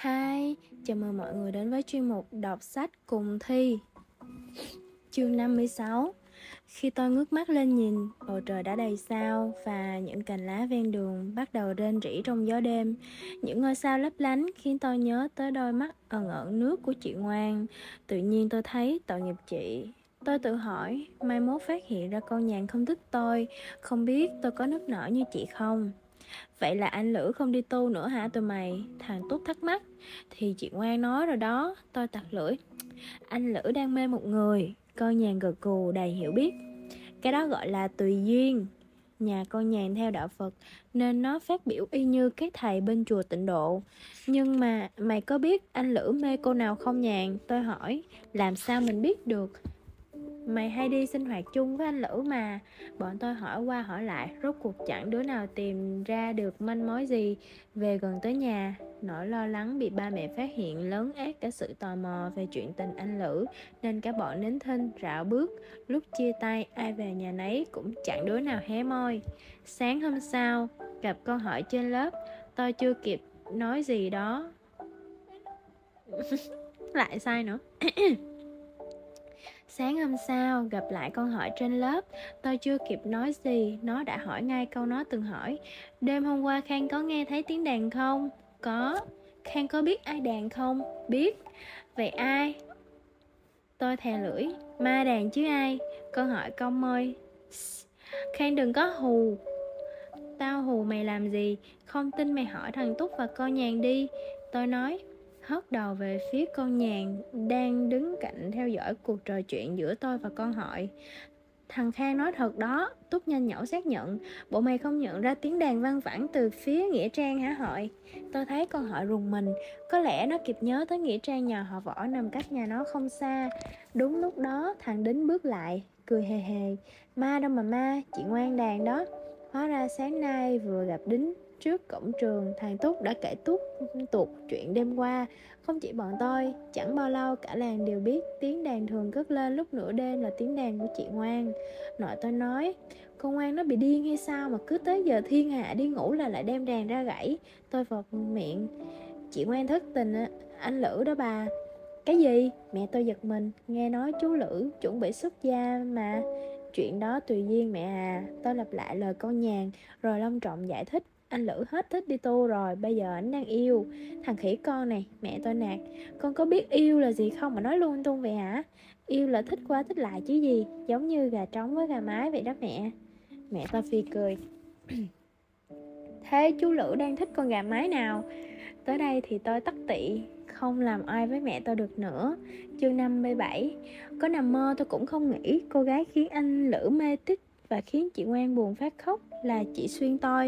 Hi, chào mừng mọi người đến với chuyên mục đọc sách cùng Thi. Chương 56. Khi tôi ngước mắt lên nhìn, bầu trời đã đầy sao và những cành lá ven đường bắt đầu rên rỉ trong gió đêm. Những ngôi sao lấp lánh khiến tôi nhớ tới đôi mắt ẩn ẩn nước của chị Ngoan. Tự nhiên tôi thấy tội nghiệp chị. Tôi tự hỏi, mai mốt phát hiện ra con nhàn không thích tôi, không biết tôi có nức nở như chị không? Vậy là anh Lữ không đi tu nữa hả tụi mày? Thằng Túc thắc mắc. Thì chị Ngoan nói rồi đó. Tôi tặc lưỡi. Anh Lữ đang mê một người. Con nhàn gật gù đầy hiểu biết. Cái đó gọi là tùy duyên. Nhà con nhàn theo đạo Phật nên nó phát biểu y như các thầy bên chùa Tịnh Độ. Nhưng mà mày có biết anh Lữ mê cô nào không Nhàn? Tôi hỏi. Làm sao mình biết được? Mày hay đi sinh hoạt chung với anh Lữ mà. Bọn tôi hỏi qua hỏi lại, rốt cuộc chẳng đứa nào tìm ra được manh mối gì. Về gần tới nhà, nỗi lo lắng bị ba mẹ phát hiện lớn át cả sự tò mò về chuyện tình anh Lữ, nên cả bọn nín thinh rảo bước. Lúc chia tay, ai về nhà nấy cũng chẳng đứa nào hé môi. Sáng hôm sau, gặp câu hỏi trên lớp, tôi chưa kịp nói gì đó lại sai nữa. Sáng hôm sau, gặp lại con hỏi trên lớp, tôi chưa kịp nói gì, nó đã hỏi ngay câu nó từng hỏi. Đêm hôm qua Khang có nghe thấy tiếng đàn không? Có. Khang có biết ai đàn không? Biết. Vậy ai? Tôi thè lưỡi. Ma đàn chứ ai? Con hỏi cong môi. Khang đừng có hù. Tao hù mày làm gì? Không tin mày hỏi thằng Túc và con Nhàn đi. Tôi nói, hất đầu về phía con Nhàn đang đứng cạnh theo dõi cuộc trò chuyện giữa tôi và con hỏi. Thằng Khang nói thật đó. Túc nhanh nhẩu xác nhận. Bộ mày không nhận ra tiếng đàn văng vẳng từ phía Nghĩa Trang hả Hội? Tôi thấy con Hội rùng mình. Có lẽ nó kịp nhớ tới Nghĩa Trang nhà họ Võ nằm cách nhà nó không xa. Đúng lúc đó thằng Đính bước lại, cười hề hề. Ma đâu mà ma, chị Ngoan đàn đó. Hóa ra sáng nay vừa gặp Đính trước cổng trường, thằng Túc đã kể tuột chuyện đêm qua. Không chỉ bọn tôi, chẳng bao lâu cả làng đều biết tiếng đàn thường cất lên lúc nửa đêm là tiếng đàn của chị Ngoan. Nội tôi nói, con Ngoan nó bị điên hay sao mà cứ tới giờ thiên hạ đi ngủ là lại đem đàn ra gãy. Tôi vọt miệng, chị Ngoan thất tình anh Lữ đó bà. Cái gì? Mẹ tôi giật mình, nghe nói chú Lữ chuẩn bị xuất gia mà. Chuyện đó tùy duyên mẹ à. Tôi lặp lại lời con Nhàn, rồi long trọng giải thích. Anh Lữ hết thích đi tu rồi, bây giờ anh đang yêu. Thằng khỉ con này, mẹ tôi nạt. Con có biết yêu là gì không mà nói lung tung vậy hả? Yêu là thích qua thích lại chứ gì. Giống như gà trống với gà mái vậy đó mẹ. Mẹ tôi phì cười. Thế chú Lữ đang thích con gà mái nào? Tới đây thì tôi tắt tị, không làm ai với mẹ tôi được nữa. Chương 57. Có nằm mơ tôi cũng không nghĩ cô gái khiến anh Lữ mê tít và khiến chị Ngoan buồn phát khóc là chị Xuyên tôi.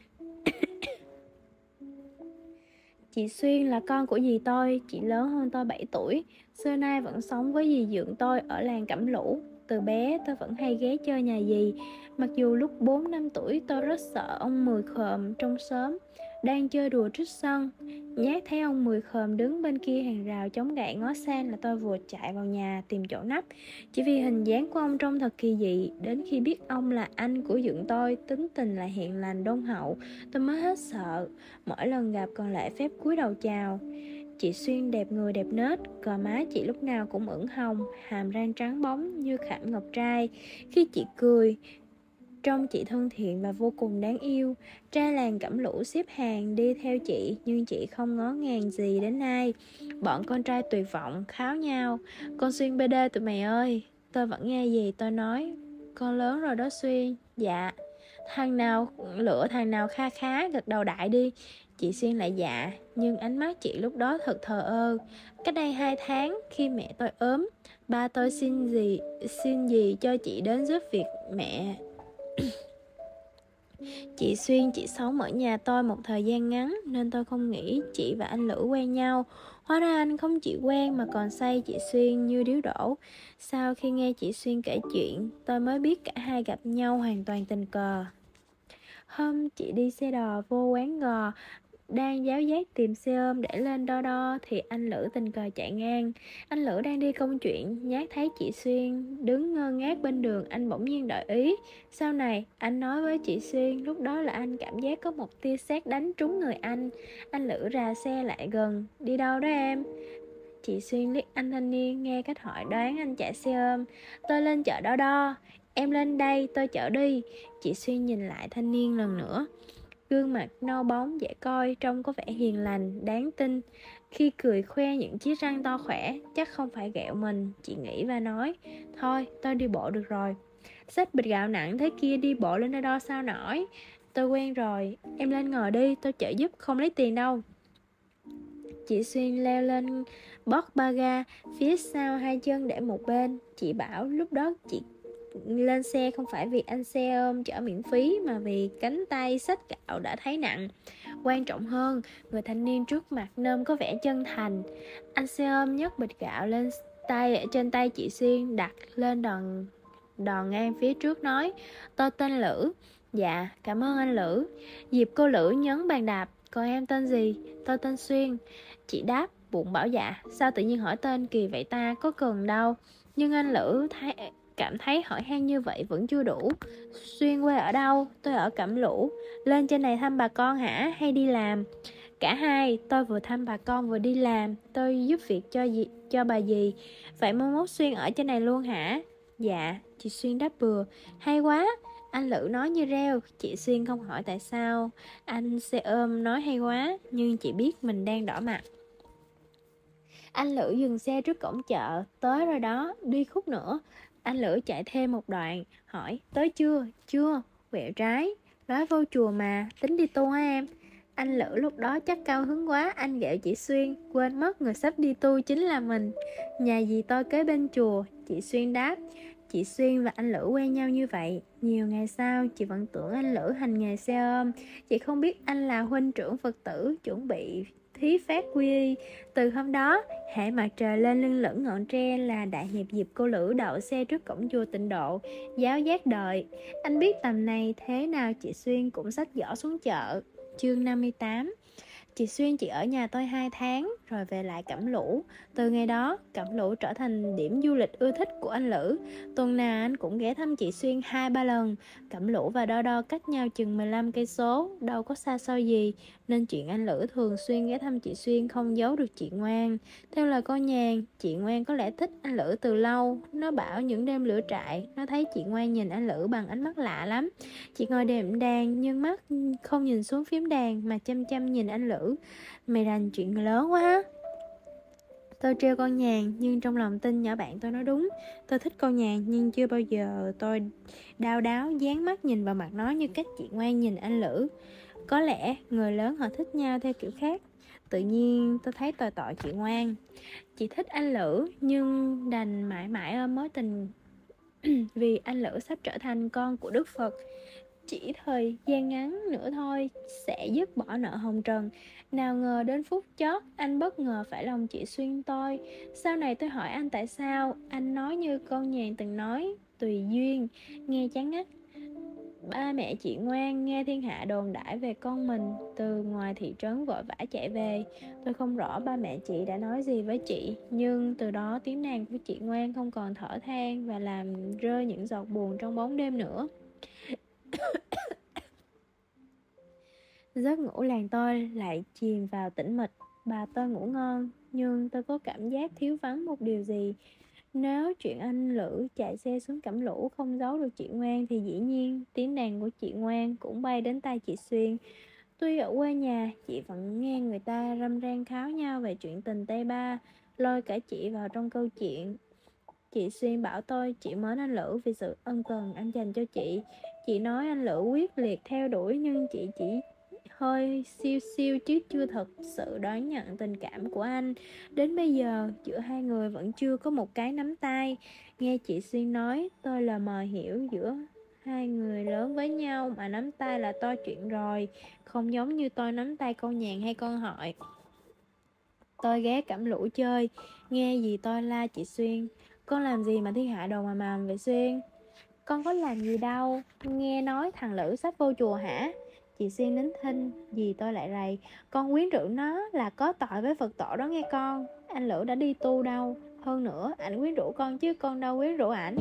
Chị Xuyên là con của dì tôi, chị lớn hơn tôi 7 tuổi. Xưa nay vẫn sống với dì dượng tôi ở làng Cẩm Lũ. Từ bé tôi vẫn hay ghé chơi nhà dì. Mặc dù lúc 4-5 tuổi tôi rất sợ ông Mười Khòm trong xóm. Đang chơi đùa trước sân, nhát thấy ông Mười Khòm đứng bên kia hàng rào chống gậy ngó sang là tôi vừa chạy vào nhà tìm chỗ nấp. Chỉ vì hình dáng của ông trông thật kỳ dị. Đến khi biết ông là anh của dượng tôi, tính tình lại hiền lành đôn hậu, tôi mới hết sợ. Mỗi lần gặp còn lại phép cúi đầu chào. Chị Xuyên đẹp người đẹp nết, gò má chị lúc nào cũng ửng hồng, hàm răng trắng bóng như khảm ngọc trai. Khi chị cười, trông chị thân thiện và vô cùng đáng yêu. Trai làng Cẩm Lũ xếp hàng đi theo chị, nhưng chị không ngó ngàng gì đến ai. Bọn con trai tuyệt vọng kháo nhau. Con Xuyên BD tụi mày ơi. Tôi vẫn nghe gì tôi nói. Con lớn rồi đó Xuyên. Dạ. Thằng nào lựa thằng nào kha khá gật đầu đại đi. Chị Xuyên lại dạ, nhưng ánh mắt chị lúc đó thật thờ ơ. Cách đây 2 tháng khi mẹ tôi ốm, ba tôi xin gì cho chị đến giúp việc mẹ. Chị Xuyên chỉ sống ở nhà tôi một thời gian ngắn nên tôi không nghĩ chị và anh Lữ quen nhau. Hóa ra anh không chỉ quen mà còn say chị Xuyên như điếu đổ. Sau khi nghe chị Xuyên kể chuyện, tôi mới biết cả hai gặp nhau hoàn toàn tình cờ. Hôm chị đi xe đò vô quán gò đang giáo giác tìm xe ôm để lên đo đo thì anh Lữ tình cờ chạy ngang. Anh Lữ đang đi công chuyện, nhát thấy chị Xuyên đứng ngơ ngác bên đường, anh bỗng nhiên đổi ý. Sau này, anh nói với chị Xuyên, lúc đó là anh cảm giác có một tia sét đánh trúng người anh. Anh Lữ rà xe lại gần. Đi đâu đó em? Chị Xuyên liếc anh thanh niên, nghe cách hỏi đoán anh chạy xe ôm. Tôi lên chợ đo đo. Em lên đây, tôi chở đi. Chị Xuyên nhìn lại thanh niên lần nữa. Gương mặt nâu bóng dễ coi, trông có vẻ hiền lành, đáng tin. Khi cười khoe những chiếc răng to khỏe, chắc không phải ghẹo mình, chị nghĩ và nói. Thôi, tôi đi bộ được rồi. Xách bịch gạo nặng thế kia đi bộ lên nơi đo sao nổi. Tôi quen rồi, em lên ngồi đi, tôi chở giúp, không lấy tiền đâu. Chị Xuyên leo lên bót ba ga, phía sau hai chân để một bên. Chị bảo lúc đó chị lên xe không phải vì anh xe ôm chở miễn phí, mà vì cánh tay xách gạo đã thấy nặng. Quan trọng hơn, người thanh niên trước mặt nôm có vẻ chân thành. Anh xe ôm nhấc bịch gạo lên tay, trên tay chị Xuyên đặt lên đòn ngang phía trước, nói: Tôi tên Lữ. Dạ, cảm ơn anh Lữ. Dịp cô Lữ nhấn bàn đạp. Còn em tên gì? Tôi tên Xuyên. Chị đáp, bụng bảo dạ, sao tự nhiên hỏi tên kỳ vậy ta, có cần đâu. Nhưng anh Lữ cảm thấy hỏi han như vậy vẫn chưa đủ. Xuyên quê ở đâu? Tôi ở Cẩm Lũ. Lên trên này thăm bà con hả, hay đi làm? Cả hai, tôi vừa thăm bà con vừa đi làm. Tôi giúp việc cho bà dì. Vậy mai mốt Xuyên ở trên này luôn hả? Dạ, chị Xuyên đáp bừa. Hay quá. Anh Lữ nói như reo. Chị Xuyên không hỏi tại sao. Anh xe ôm nói hay quá, nhưng chị biết mình đang đỏ mặt. Anh Lữ dừng xe trước cổng chợ. Tới rồi đó, đi khúc nữa. Anh Lữ chạy thêm một đoạn, hỏi: Tới chưa? Chưa. Quẹo trái. Nói vô chùa mà, tính đi tu hả em? Anh Lữ lúc đó chắc cao hứng quá, anh ghẹo chị Xuyên, quên mất người sắp đi tu chính là mình. Nhà dì tôi kế bên chùa. Chị Xuyên đáp. Chị Xuyên và anh Lữ quen nhau như vậy. Nhiều ngày sau, chị vẫn tưởng anh Lữ hành nghề xe ôm. Chị không biết anh là huynh trưởng Phật tử, chuẩn bị thí phát quy y. Từ hôm đó, hễ mặt trời lên lưng lửng ngọn tre là đại hiệp dịp cô Lữ đậu xe trước cổng chùa Tịnh Độ, giáo giác đợi. Anh biết tầm này thế nào chị Xuyên cũng xách giỏ xuống chợ. Chương 58. Chị Xuyên chỉ ở nhà tôi 2 tháng rồi về lại Cẩm Lũ. Từ ngày đó, Cẩm Lũ trở thành điểm du lịch ưa thích của anh Lữ. Tuần nào anh cũng ghé thăm chị Xuyên 2-3 lần. Cẩm Lũ và Đo Đo cách nhau chừng 15 cây số, đâu có xa xôi gì, nên chuyện anh Lữ thường xuyên ghé thăm chị Xuyên không giấu được chị Ngoan. Theo lời cô Nhàn, chị Ngoan có lẽ thích anh Lữ từ lâu. Nó bảo những đêm lửa trại, nó thấy chị Ngoan nhìn anh Lữ bằng ánh mắt lạ lắm. Chị ngồi đệm đàn nhưng mắt không nhìn xuống phím đàn mà chăm chăm nhìn anh Lữ. Mày rành chuyện lớn quá ha. Tôi trêu con Nhàn nhưng trong lòng tin nhỏ bạn tôi nói đúng. Tôi thích con Nhàn nhưng chưa bao giờ tôi đao đáo dán mắt nhìn vào mặt nó như cách chị Ngoan nhìn anh Lữ. Có lẽ người lớn họ thích nhau theo kiểu khác. Tự nhiên tôi thấy tội tội chị Ngoan. Chị thích anh Lữ nhưng đành mãi mãi ôm mối tình vì anh Lữ sắp trở thành con của Đức Phật. Chỉ thời gian ngắn nữa thôi sẽ dứt bỏ nợ hồng trần. Nào ngờ đến phút chót anh bất ngờ phải lòng chị Xuyên tôi. Sau này tôi hỏi anh tại sao, anh nói như con Nhàn từng nói: tùy duyên. Nghe chán ngắt. Ba mẹ chị Ngoan nghe thiên hạ đồn đãi về con mình, từ ngoài thị trấn vội vã chạy về. Tôi không rõ ba mẹ chị đã nói gì với chị, nhưng từ đó tiếng nàng của chị Ngoan không còn thở than và làm rơi những giọt buồn trong bóng đêm nữa. Giấc ngủ làng tôi lại chìm vào tĩnh mịch. Bà tôi ngủ ngon, nhưng tôi có cảm giác thiếu vắng một điều gì. Nếu chuyện anh Lữ chạy xe xuống Cẩm Lũ không giấu được chị Ngoan thì dĩ nhiên tiếng đàn của chị Ngoan cũng bay đến tai chị Xuyên. Tuy ở quê nhà, chị vẫn nghe người ta râm ran kháo nhau về chuyện tình Tây Ba, lôi cả chị vào trong câu chuyện. Chị Xuyên bảo tôi chị mến anh Lữ vì sự ân cần anh dành cho chị. Chị nói anh Lữ quyết liệt theo đuổi nhưng chị chỉ hơi siêu siêu chứ chưa thật sự đón nhận tình cảm của anh. Đến bây giờ giữa hai người vẫn chưa có một cái nắm tay. Nghe chị Xuyên nói tôi lờ mờ hiểu giữa hai người lớn với nhau mà nắm tay là to chuyện rồi, không giống như tôi nắm tay con Nhàn hay con Hội. Tôi ghé Cẩm Lũ chơi, nghe gì tôi la chị Xuyên: con làm gì mà thiên hạ đồ mà màm vậy Xuyên? Con có làm gì đâu, nghe nói thằng Lữ sắp vô chùa hả? Chị Xuyên nín thinh, dì tôi lại rầy: con quyến rũ nó là có tội với Phật tổ đó nghe con. Anh Lữ đã đi tu đâu. Hơn nữa, ảnh quyến rũ con chứ con đâu quyến rũ ảnh.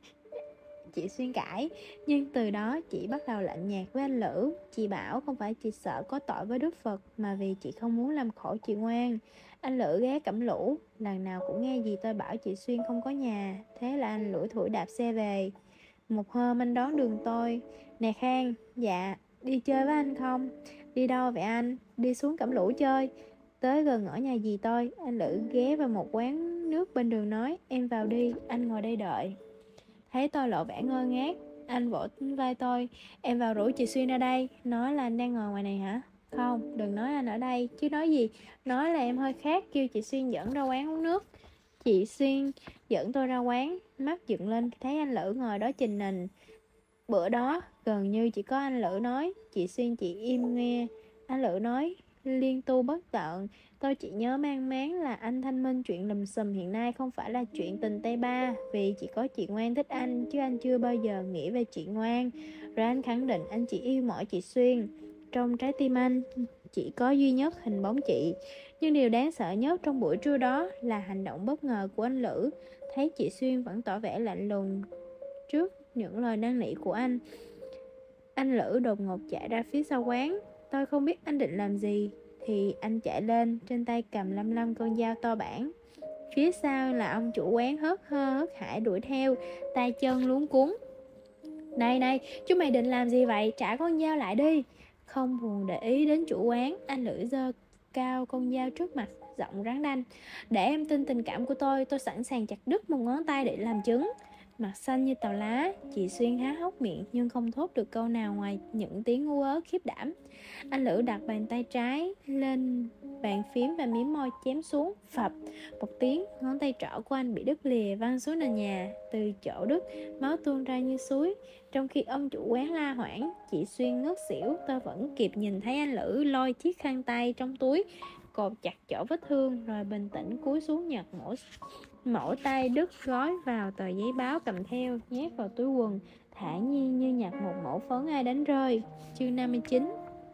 Chị Xuyên cãi, nhưng từ đó chị bắt đầu lạnh nhạt với anh Lữ. Chị bảo không phải chị sợ có tội với Đức Phật, mà vì chị không muốn làm khổ chị Ngoan. Anh Lữ ghé Cẩm Lũ, lần nào cũng nghe gì tôi bảo chị Xuyên không có nhà. Thế là anh Lữ thủi đạp xe về. Một hôm anh đón đường tôi: nè Khang. Dạ. Đi chơi với anh không? Đi đâu vậy anh? Đi xuống Cẩm Lũ chơi. Tới gần ở nhà dì tôi, anh Lữ ghé vào một quán nước bên đường nói: em vào đi, anh ngồi đây đợi. Thấy tôi lộ vẻ ngơ ngác, anh vỗ vai tôi: em vào rủ chị Xuyên ra đây. Nói là anh đang ngồi ngoài này hả? Không, đừng nói anh ở đây, chứ nói gì. Nói là em hơi khát, kêu chị Xuyên dẫn ra quán uống nước. Chị Xuyên dẫn tôi ra quán, mắt dựng lên thấy anh Lữ ngồi đó trình nình. Bữa đó gần như chỉ có anh Lữ nói, chị Xuyên chị im nghe. Anh Lữ nói liên tu bất tận. Tôi chỉ nhớ mang máng là anh thanh minh chuyện lùm xùm hiện nay không phải là chuyện tình Tây Ba, vì chỉ có chị Ngoan thích anh, chứ anh chưa bao giờ nghĩ về chị Ngoan. Rồi anh khẳng định anh chỉ yêu mỗi chị Xuyên. Trong trái tim anh chỉ có duy nhất hình bóng chị. Nhưng điều đáng sợ nhất trong buổi trưa đó là hành động bất ngờ của anh Lữ. Thấy chị Xuyên vẫn tỏ vẻ lạnh lùng trước những lời năn nỉ của anh Lữ đột ngột chạy ra phía sau quán. Tôi không biết anh định làm gì, thì anh chạy lên, trên tay cầm lăm lăm con dao to bản. Phía sau là ông chủ quán hớt hơ hớt hải đuổi theo, tay chân luống cuống. Này này, chúng mày định làm gì vậy? Trả con dao lại đi. Không buồn để ý đến chủ quán, anh Lữ giơ cao con dao trước mặt, giọng rắn đanh: để em tin tình cảm của tôi sẵn sàng chặt đứt một ngón tay để làm chứng. Mặt xanh như tàu lá, chị Xuyên há hốc miệng nhưng không thốt được câu nào ngoài những tiếng ngu ớ khiếp đảm. Anh Lữ đặt bàn tay trái lên bàn phím và miếm môi chém xuống. Phập một tiếng, ngón tay trỏ của anh bị đứt lìa văng xuống nền nhà. Từ chỗ đứt, máu tuôn ra như suối. Trong khi ông chủ quán la hoảng, chị Xuyên ngất xỉu. Tôi vẫn kịp nhìn thấy anh Lữ lôi chiếc khăn tay trong túi, cột chặt chỗ vết thương, rồi bình tĩnh cúi xuống nhặt mẫu tay đứt gói vào tờ giấy báo cầm theo, nhét vào túi quần, thản nhiên như nhặt một mẫu phấn ai đánh rơi. Chương 59.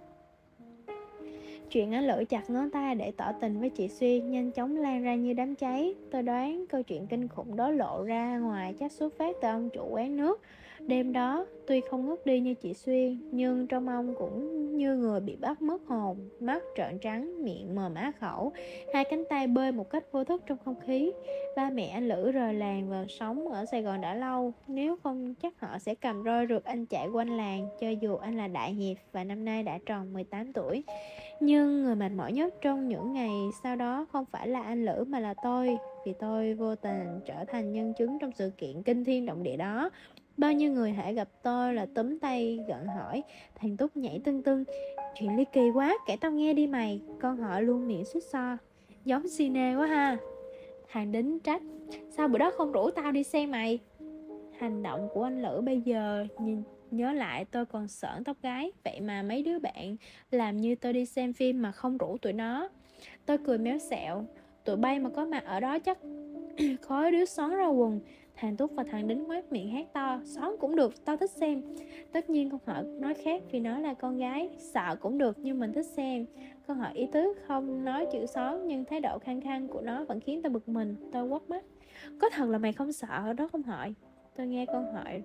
Chuyện anh Lữ chặt ngón tay để tỏ tình với chị Xuyên nhanh chóng lan ra như đám cháy. Tôi đoán câu chuyện kinh khủng đó lộ ra ngoài chắc xuất phát từ ông chủ quán nước. Đêm đó, tuy không ngất đi như chị Xuyên, nhưng trong ông cũng như người bị bắt mất hồn, mắt trợn trắng, miệng mồm á khẩu, hai cánh tay bơi một cách vô thức trong không khí. Ba mẹ anh Lữ rời làng vào sống ở Sài Gòn đã lâu, nếu không chắc họ sẽ cầm roi rượt anh chạy quanh làng, cho dù anh là đại hiệp và năm nay đã tròn 18 tuổi. Nhưng người mệt mỏi nhất trong những ngày sau đó không phải là anh Lữ mà là tôi, vì tôi vô tình trở thành nhân chứng trong sự kiện kinh thiên động địa đó. Bao nhiêu người hãy gặp tôi là túm tay gặng hỏi: thằng Túc nhảy tưng tưng, chuyện ly kỳ quá, kể tao nghe đi mày. Con họ luôn miệng suýt xoa: giống cine quá ha. Thằng Đính trách: sao bữa đó không rủ tao đi xem mày. Hành động của anh Lữ bây giờ nhớ lại tôi còn sởn tóc gáy. Vậy mà mấy đứa bạn làm như tôi đi xem phim mà không rủ tụi nó. Tôi cười méo xẹo: tụi bay mà có mặt ở đó chắc khói đứa xón ra quần. Thằng Túc và thằng Đính ngoác miệng hét to: xón cũng được, tao thích xem. Tất nhiên con họ nói khác vì nó là con gái. Sợ cũng được nhưng mình thích xem. Con họ ý tứ không nói chữ xón, nhưng thái độ khăng khăng của nó vẫn khiến tôi bực mình. Tôi quắt mắt: có thật là mày không sợ đó không hỏi? Tôi nghe con hỏi,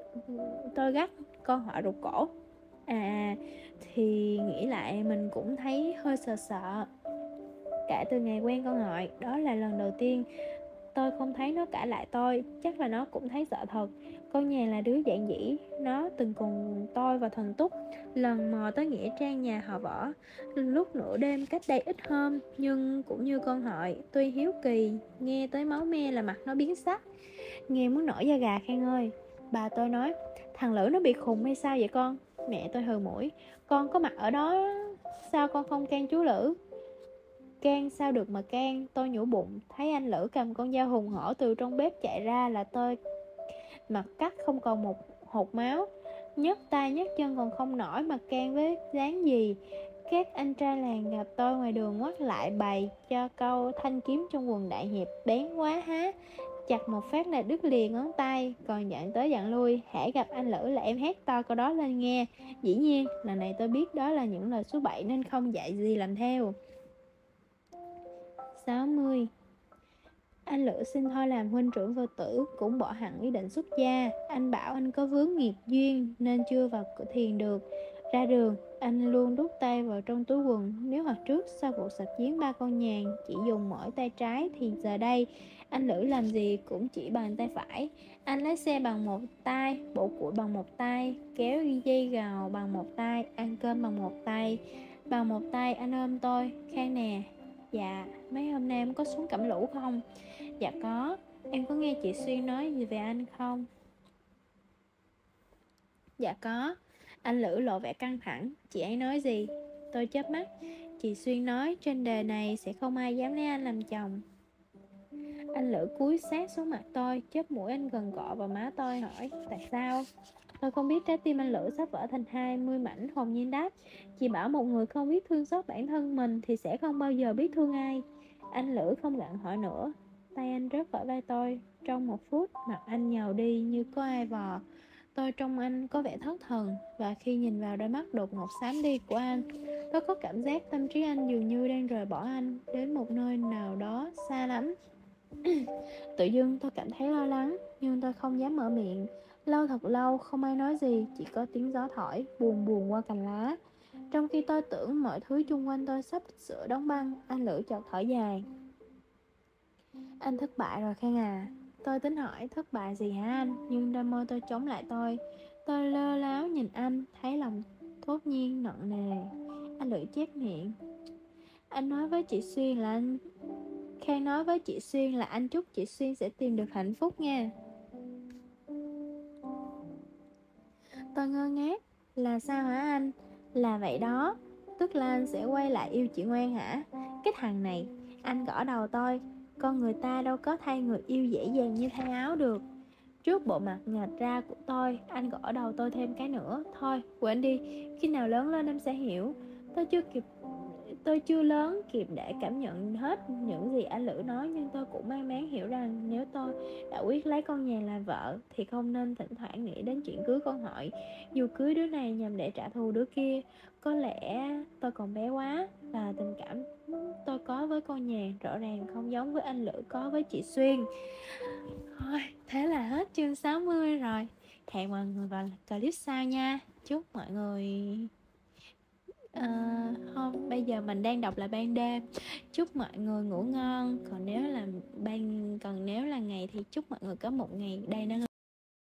tôi gắt con họ rụt cổ: à, thì nghĩ lại mình cũng thấy hơi sợ sợ. Kể từ ngày quen con Hội, đó là lần đầu tiên tôi không thấy nó cãi lại tôi. Chắc là nó cũng thấy sợ thật. Con nhà là đứa giản dĩ. Nó từng cùng tôi và thần Túc lần mò tới nghĩa trang nhà họ Võ lúc nửa đêm cách đây ít hôm. Nhưng cũng như con Hội, tuy hiếu kỳ, nghe tới máu me là mặt nó biến sắc. Nghe muốn nổi da gà Khang ơi. Bà tôi nói: thằng Lữ nó bị khùng hay sao vậy con? Mẹ tôi hừ mũi: con có mặt ở đó, sao con không can chú Lữ? Can sao được mà can. Tôi nhủ bụng. Thấy anh Lữ cầm con dao hùng hổ từ trong bếp chạy ra là tôi mặt cắt không còn một hột máu, nhấc tay nhấc chân còn không nổi mà can với dáng gì. Các anh trai làng gặp tôi ngoài đường ngoắt lại bày cho câu thanh kiếm trong quần đại hiệp bén quá há. chặt một phát là đứt liền ngón tay. Còn dặn tới dặn lui, hễ gặp anh Lữ là em hét to câu đó lên nghe. Dĩ nhiên lần này tôi biết đó là những lời số 7 nên không dạy gì làm theo. 60. Anh Lữ xin thôi làm huynh trưởng vô tử, cũng bỏ hẳn ý định xuất gia. Anh bảo anh có vướng nghiệp duyên nên chưa vào cửa thiền được. Ra đường, anh luôn đút tay vào trong túi quần. Nếu hồi trước sau vụ sập giếng ba con nhàn chỉ dùng mỗi tay trái, thì giờ đây anh Lữ làm gì cũng chỉ bằng tay phải. Anh lái xe bằng một tay, bổ củi bằng một tay, kéo dây gào bằng một tay, ăn cơm bằng một tay. Bằng một tay anh ôm tôi, Khang nè, dạ mấy hôm nay em có xuống Cẩm Lũ không? Dạ có. Em có nghe chị Xuyên nói gì về anh không? Dạ có. Anh Lữ lộ vẻ căng thẳng. Chị ấy nói gì? Tôi chớp mắt. Chị Xuyên nói trên đời này sẽ không ai dám lấy anh làm chồng. Anh Lữ cúi sát xuống mặt tôi, chớp mũi anh gần cọ vào má tôi, hỏi tại sao? Tôi không biết trái tim anh Lữ sắp vỡ thành 20 mảnh. Hồn nhiên đáp, chị bảo một người không biết thương xót bản thân mình thì sẽ không bao giờ biết thương ai. Anh Lữ không gặng hỏi nữa. Tay anh rớt khỏi vai tôi. Trong một phút, mặt anh nhàu đi như có ai vò. Tôi trông anh có vẻ thất thần, và khi nhìn vào đôi mắt đột ngột xám đi của anh, tôi có cảm giác tâm trí anh dường như đang rời bỏ anh đến một nơi nào đó xa lắm. Tự dưng tôi cảm thấy lo lắng, nhưng tôi không dám mở miệng. Lâu thật lâu không ai nói gì, chỉ có tiếng gió thổi buồn buồn qua cành lá. Trong khi tôi tưởng mọi thứ chung quanh tôi sắp sửa đóng băng, anh Lữ chợt thở dài. Anh thất bại rồi Khang à. Tôi tính hỏi thất bại gì hả anh, nhưng đôi môi tôi chống lại tôi. Tôi lơ láo nhìn anh, thấy lòng thốt nhiên nặng nề. Anh Lữ chép miệng. Anh nói với chị Xuyên là anh Khang nói với chị Xuyên là anh chúc chị Xuyên sẽ tìm được hạnh phúc nha. Tôi ngơ ngác. Là sao hả anh? Là vậy đó. Tức là anh sẽ quay lại yêu chị Ngoan hả? Cái thằng này. Anh gõ đầu tôi. Con người ta đâu có thay người yêu dễ dàng như thay áo được. Trước bộ mặt nghệt ra của tôi, anh gõ đầu tôi thêm cái nữa. Thôi, quên đi. Khi nào lớn lên em sẽ hiểu. Tôi chưa lớn kịp để cảm nhận hết những gì anh Lữ nói, nhưng tôi cũng may mắn hiểu rằng nếu tôi đã quyết lấy con nhà làm vợ thì không nên thỉnh thoảng nghĩ đến chuyện cưới con hội, dù cưới đứa này nhằm để trả thù đứa kia. Có lẽ tôi còn bé quá, và tình cảm tôi có với con nhà rõ ràng không giống với anh Lữ có với chị Xuyên. Thôi, thế là hết chương 60 rồi. Hẹn mọi người vào clip sau nha. Chúc mọi người không, bây giờ mình đang đọc là ban đêm. Chúc mọi người ngủ ngon. Còn nếu là ngày thì chúc mọi người có một ngày đầy năng lượng.